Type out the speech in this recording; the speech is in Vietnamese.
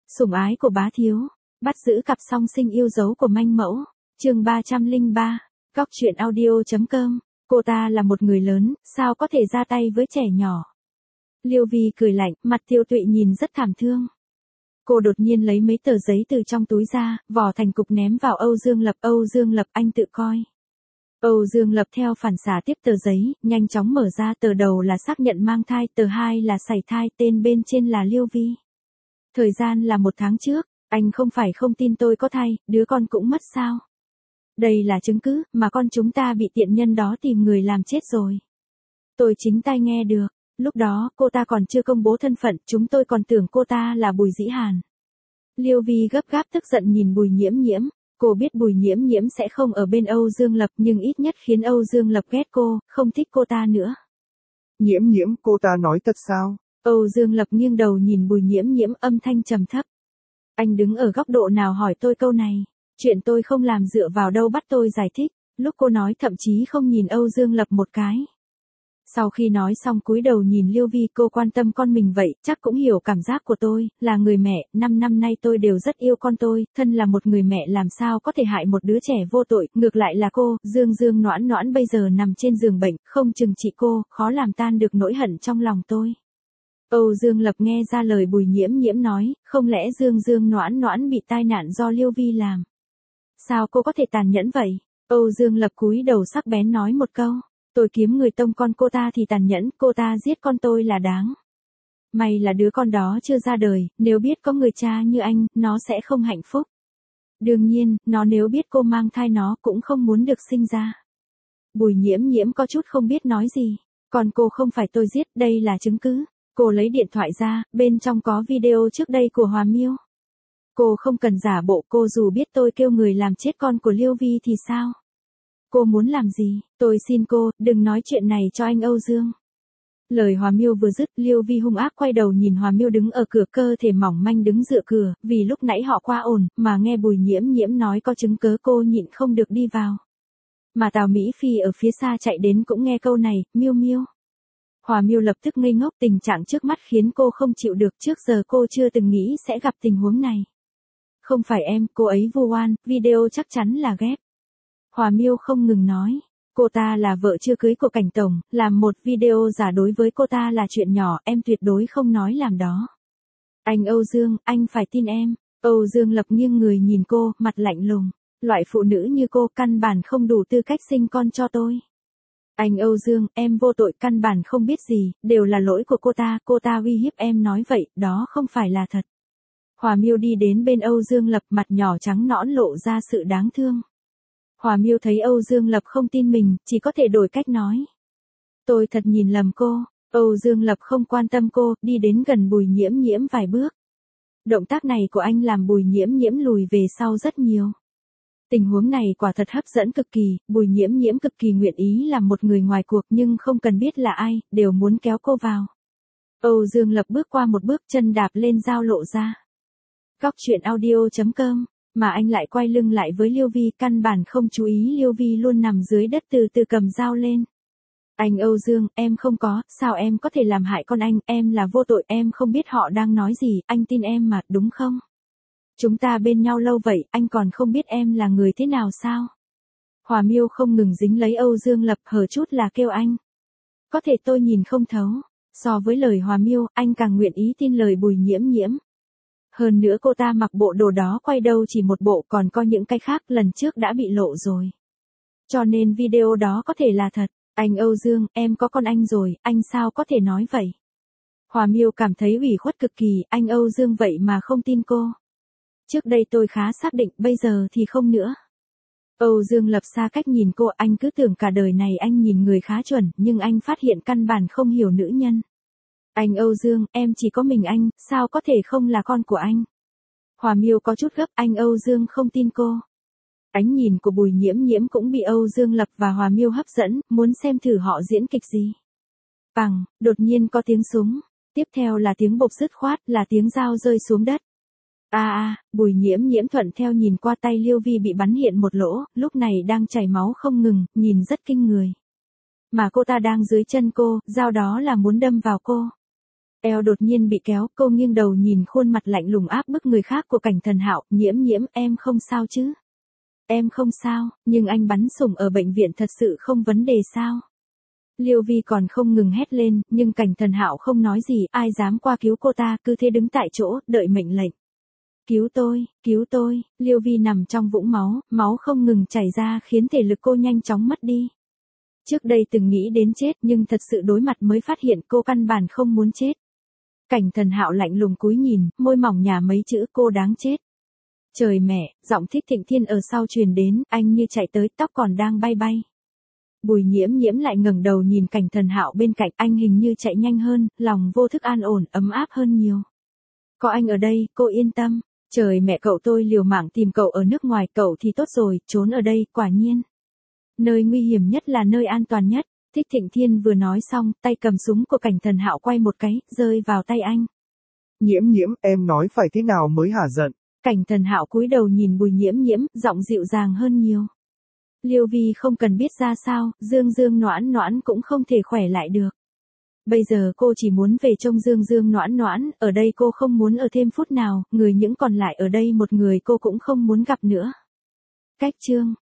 Sủng ái của bá thiếu, bắt giữ cặp song sinh yêu dấu của manh mẫu, chương 303, Góc truyện audio.com, cô ta là một người lớn, sao có thể ra tay với trẻ nhỏ. Liêu Vi cười lạnh, mặt Tiêu Tụy nhìn rất thảm thương. Cô đột nhiên lấy mấy tờ giấy từ trong túi ra, vò thành cục ném vào Âu Dương Lập. Âu Dương Lập, anh tự coi. Âu Dương Lập theo phản xạ tiếp tờ giấy, nhanh chóng mở ra. Tờ đầu là xác nhận mang thai, tờ 2 là sảy thai, tên bên trên là Liêu Vi. Thời gian là 1 tháng trước, anh không phải không tin tôi có thai, đứa con cũng mất sao. Đây là chứng cứ, mà con chúng ta bị tiện nhân đó tìm người làm chết rồi. Tôi chính tai nghe được, lúc đó cô ta còn chưa công bố thân phận, chúng tôi còn tưởng cô ta là Bùi Dĩ Hàn. Liêu Vi gấp gáp tức giận nhìn Bùi Nhiễm Nhiễm, cô biết Bùi Nhiễm Nhiễm sẽ không ở bên Âu Dương Lập nhưng ít nhất khiến Âu Dương Lập ghét cô, không thích cô ta nữa. Nhiễm Nhiễm, cô ta nói thật sao? Âu Dương Lập nghiêng đầu nhìn Bùi Nhiễm Nhiễm, âm thanh trầm thấp. Anh đứng ở góc độ nào hỏi tôi câu này? Chuyện tôi không làm dựa vào đâu bắt tôi giải thích. Lúc cô nói thậm chí không nhìn Âu Dương Lập một cái. Sau khi nói xong cúi đầu nhìn Liêu Vi, cô quan tâm con mình vậy, chắc cũng hiểu cảm giác của tôi, là người mẹ, 5 năm nay tôi đều rất yêu con tôi, thân là một người mẹ làm sao có thể hại một đứa trẻ vô tội, ngược lại là cô, Dương Noãn Noãn bây giờ nằm trên giường bệnh, không chừng trị cô, khó làm tan được nỗi hận trong lòng tôi. Âu Dương Lập nghe ra lời Bùi Nhiễm Nhiễm nói, không lẽ Dương Noãn Noãn bị tai nạn do Liêu Vi làm? Sao cô có thể tàn nhẫn vậy? Âu Dương Lập cúi đầu sắc bén nói một câu. Tôi kiếm người tông con cô ta thì tàn nhẫn, cô ta giết con tôi là đáng. May là đứa con đó chưa ra đời, nếu biết có người cha như anh, nó sẽ không hạnh phúc. Đương nhiên, nó nếu biết cô mang thai nó cũng không muốn được sinh ra. Bùi Nhiễm Nhiễm có chút không biết nói gì. Còn cô không phải tôi giết, đây là chứng cứ. Cô lấy điện thoại ra, bên trong có video trước đây của Hòa Miêu. Cô không cần giả bộ, cô dù biết tôi kêu người làm chết con của Liêu Vi thì sao? Cô muốn làm gì? Tôi xin cô, đừng nói chuyện này cho anh Âu Dương. Lời Hòa Miêu vừa dứt, Liêu Vi hung ác quay đầu nhìn Hòa Miêu đứng ở cửa, cơ thể mỏng manh đứng dựa cửa, vì lúc nãy họ qua ồn, mà nghe Bùi Nhiễm Nhiễm nói có chứng cớ cô nhịn không được đi vào. Mà Tào Mỹ Phi ở phía xa chạy đến cũng nghe câu này, Miêu Miêu. Hòa Miêu lập tức ngây ngốc, tình trạng trước mắt khiến cô không chịu được, trước giờ cô chưa từng nghĩ sẽ gặp tình huống này. Không phải em, cô ấy vu oan, video chắc chắn là ghép. Hòa Miêu không ngừng nói, cô ta là vợ chưa cưới của Cảnh Tổng, làm một video giả đối với cô ta là chuyện nhỏ, em tuyệt đối không nói làm đó. Anh Âu Dương, anh phải tin em. Âu Dương Lập nghiêng người nhìn cô, mặt lạnh lùng. Loại phụ nữ như cô căn bản không đủ tư cách sinh con cho tôi. Anh Âu Dương, em vô tội, căn bản không biết gì, đều là lỗi của cô ta uy hiếp em nói vậy, đó không phải là thật. Hòa Miêu đi đến bên Âu Dương Lập, mặt nhỏ trắng nõn lộ ra sự đáng thương. Hòa Miêu thấy Âu Dương Lập không tin mình, chỉ có thể đổi cách nói. Tôi thật nhìn lầm cô. Âu Dương Lập không quan tâm cô, đi đến gần Bùi Nhiễm Nhiễm vài bước. Động tác này của anh làm Bùi Nhiễm Nhiễm lùi về sau rất nhiều. Tình huống này quả thật hấp dẫn cực kỳ, Bùi Nhiễm Nhiễm cực kỳ nguyện ý làm một người ngoài cuộc nhưng không cần biết là ai, đều muốn kéo cô vào. Âu Dương Lập bước qua một bước, chân đạp lên dao lộ ra. Góc truyện audio.com, mà anh lại quay lưng lại với Liêu Vi, căn bản không chú ý Liêu Vi luôn nằm dưới đất từ từ cầm dao lên. Anh Âu Dương, em không có, sao em có thể làm hại con anh, em là vô tội, em không biết họ đang nói gì, anh tin em mà, đúng không? Chúng ta bên nhau lâu vậy, anh còn không biết em là người thế nào sao? Hòa Miêu không ngừng dính lấy Âu Dương Lập, hở chút là kêu anh. Có thể tôi nhìn không thấu. So với lời Hòa Miêu, anh càng nguyện ý tin lời Bùi Nhiễm Nhiễm. Hơn nữa cô ta mặc bộ đồ đó quay đâu chỉ một bộ, còn có những cái khác lần trước đã bị lộ rồi. Cho nên video đó có thể là thật. Anh Âu Dương, em có con anh rồi, anh sao có thể nói vậy? Hòa Miêu cảm thấy ủy khuất cực kỳ, anh Âu Dương vậy mà không tin cô. Trước đây tôi khá xác định, bây giờ thì không nữa. Âu Dương Lập xa cách nhìn cô, anh cứ tưởng cả đời này anh nhìn người khá chuẩn, nhưng anh phát hiện căn bản không hiểu nữ nhân. Anh Âu Dương, em chỉ có mình anh, sao có thể không là con của anh? Hòa Miêu có chút gấp, anh Âu Dương không tin cô. Ánh nhìn của Bùi Nhiễm Nhiễm cũng bị Âu Dương Lập và Hòa Miêu hấp dẫn, muốn xem thử họ diễn kịch gì. Bằng, đột nhiên có tiếng súng, tiếp theo là tiếng bộc dứt khoát, là tiếng dao rơi xuống đất. Bùi Nhiễm Nhiễm thuận theo nhìn qua, tay Liêu Vi bị bắn hiện một lỗ, lúc này đang chảy máu không ngừng, nhìn rất kinh người. Mà cô ta đang dưới chân cô, dao đó là muốn đâm vào cô. Eo đột nhiên bị kéo, cô nghiêng đầu nhìn khuôn mặt lạnh lùng áp bức người khác của Cảnh Thần Hạo, Nhiễm Nhiễm, em không sao chứ? Em không sao, nhưng anh bắn sủng ở bệnh viện thật sự không vấn đề sao? Liêu Vi còn không ngừng hét lên, nhưng Cảnh Thần Hạo không nói gì, ai dám qua cứu cô ta, cứ thế đứng tại chỗ, đợi mệnh lệnh. Cứu tôi, Liêu Vi nằm trong vũng máu, máu không ngừng chảy ra khiến thể lực cô nhanh chóng mất đi. Trước đây từng nghĩ đến chết nhưng thật sự đối mặt mới phát hiện cô căn bản không muốn chết. Cảnh Thần Hạo lạnh lùng cúi nhìn, môi mỏng nhả mấy chữ cô đáng chết. Trời mẹ, giọng Thích Thịnh Thiên ở sau truyền đến, anh như chạy tới, tóc còn đang bay bay. Bùi Nhiễm Nhiễm lại ngẩng đầu nhìn Cảnh Thần Hạo bên cạnh, anh hình như chạy nhanh hơn, lòng vô thức an ổn, ấm áp hơn nhiều. Có anh ở đây, cô yên tâm. Trời mẹ, cậu tôi liều mạng tìm cậu ở nước ngoài, cậu thì tốt rồi, trốn ở đây, quả nhiên. Nơi nguy hiểm nhất là nơi an toàn nhất. Thích Thịnh Thiên vừa nói xong, tay cầm súng của Cảnh Thần Hạo quay một cái, rơi vào tay anh. Nhiễm Nhiễm, em nói phải thế nào mới hả giận? Cảnh Thần Hạo cúi đầu nhìn Bùi Nhiễm Nhiễm, giọng dịu dàng hơn nhiều. Liêu Vi không cần biết ra sao, Dương Dương Noãn Noãn cũng không thể khỏe lại được. Bây giờ cô chỉ muốn về trông Dương Dương Noãn Noãn, ở đây cô không muốn ở thêm phút nào, người những còn lại ở đây một người cô cũng không muốn gặp nữa. Cách chương